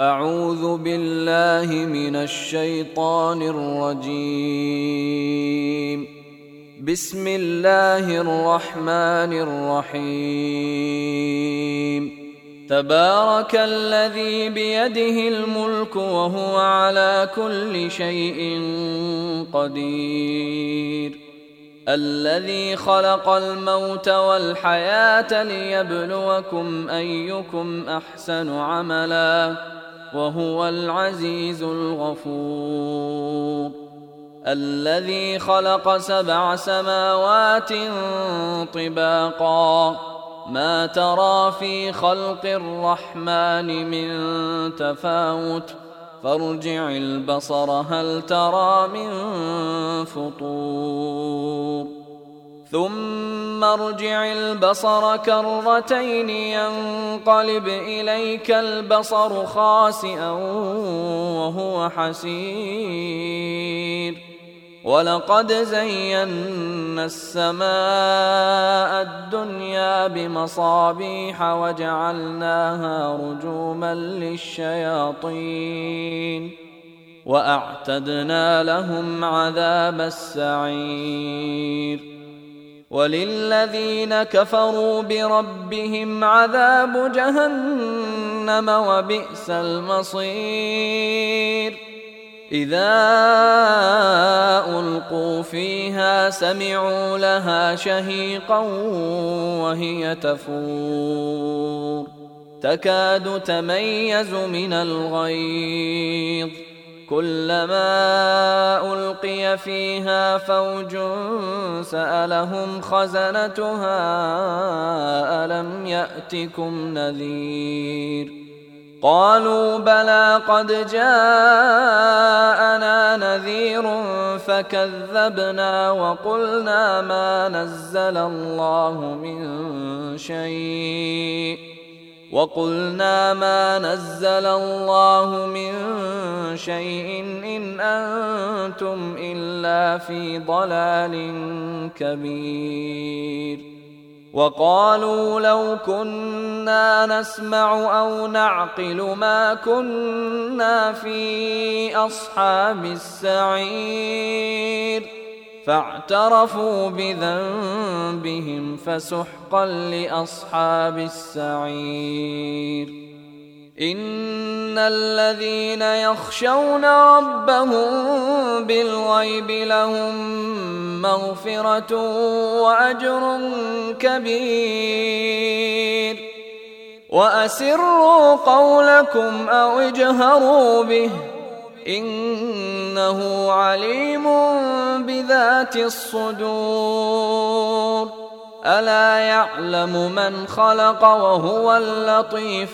أعوذ بالله من الشيطان الرجيم. بسم الله الرحمن الرحيم. تبارك الذي بيده الملك وهو على كل شيء قدير. الذي خلق الموت والحياة ليبلوكم أيكم أحسن عملا وهو العزيز الغفور. الذي خلق 7 سماوات طباقا ما ترى في خلق الرحمن من تفاوت فارجع البصر هل ترى من فطور ثم ارجع البصر كرتين ينقلب إليك البصر خاسئا وهو حسير. ولقد زينا السماء الدنيا بمصابيح وجعلناها رجوما للشياطين وأعتدنا لهم عذاب السعير. وللذين كفروا بربهم عذاب جهنم وبئس المصير. إذا ألقوا فيها سمعوا لها شهيقا وهي تفور تكاد تميز من الغيظ كلما ألقي فيها فوج سألهم خزنتها ألم يأتكم نذير قالوا بلى قد جاءنا نذير فكذبنا وقلنا ما نزل الله من شيء إن أنتم إلا في ضلال كبير. وقالوا لو كنا نسمع أو نعقل ما كنا في أصحاب السعير فاعترفوا بذنبهم فسحقا لأصحاب السعير. إن الذين يخشون ربهم بالغيب لهم مغفرة وأجر كبير. وأسروا قولكم أو اجهروا به إنه عليم بذات الصدور. ألا يعلم من خلق وهو اللطيف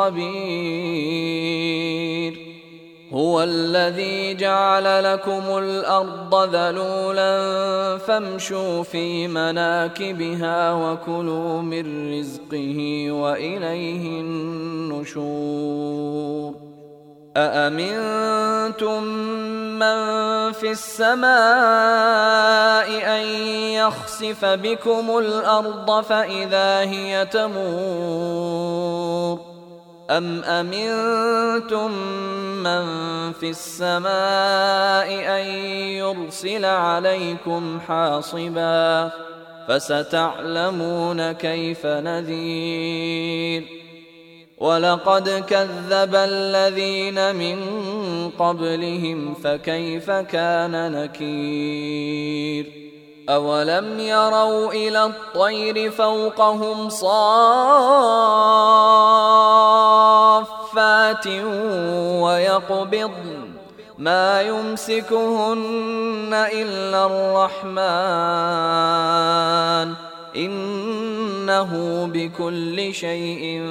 الخبير. هو الذي جعل لكم الأرض ذلولا فامشوا في مناكبها وكلوا من رزقه وإليه النشور. أأمنتم من في السماء أن يخسف بكم الأرض فإذا هي تمور أم أمنتم من في السماء أن يرسل عليكم حاصبا فستعلمون كيف نذير. ولقد كذب الذين من قبلهم فكيف كان نكير. أولم يروا إلى الطير فوقهم صافات ويقبضن ما يمسكهن إلا الرحمن إنه بكل شيء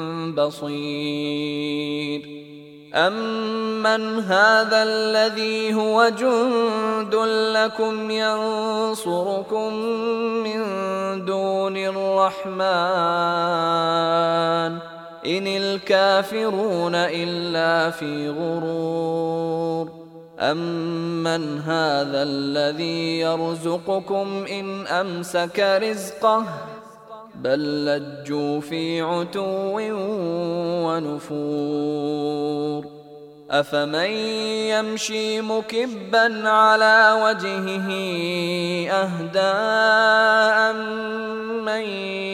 بصير. أمن هذا الذي هو جند لكم ينصركم من دون الرحمن إن الكافرون إلا في غرور. أمن هذا الذي يرزقكم إن أمسك رزقه بل لجوا في عتو ونفور. أفمن يمشي مكبا على وجهه أهدى أمن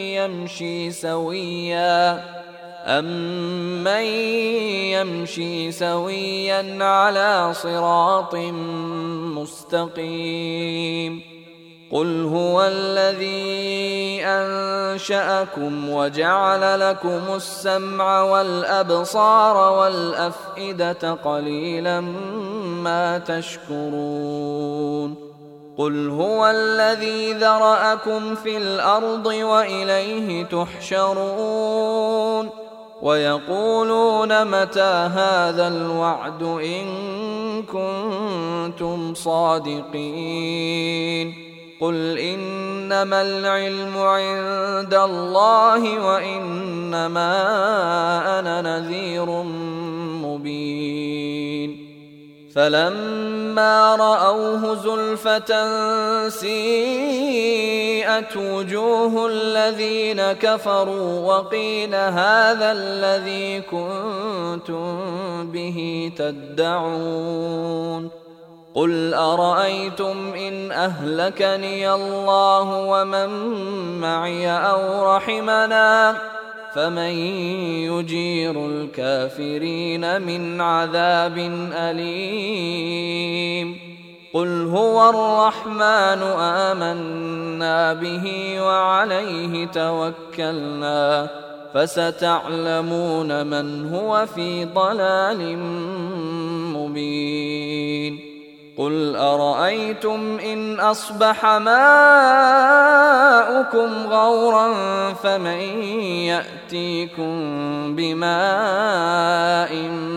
يمشي سويا على صراط مستقيم قل هو الذي أنشأكم وجعل لكم السمع والأبصار والأفئدة قليلا ما تشكرون قل هو الذي ذرأكم في الأرض وإليه تحشرون ويقولون متى هذا الوعد إن كنتم صادقين قل إنما العلم عند الله وإنما أنا نذير مبين فلما رأوه زلفة سيئت وجوه الذين كفروا وقيل هذا الذي كنتم به تدعون قل أرأيتم إن أهلكني الله ومن معي أو رحمنا فمن يجير الكافرين من عذاب أليم قل هو الرحمن آمنا به وعليه توكلنا فستعلمون من هو في ضلال مبين قل أرأيتم إن أصبح ماؤكم غورا فمن يأتيكم بماء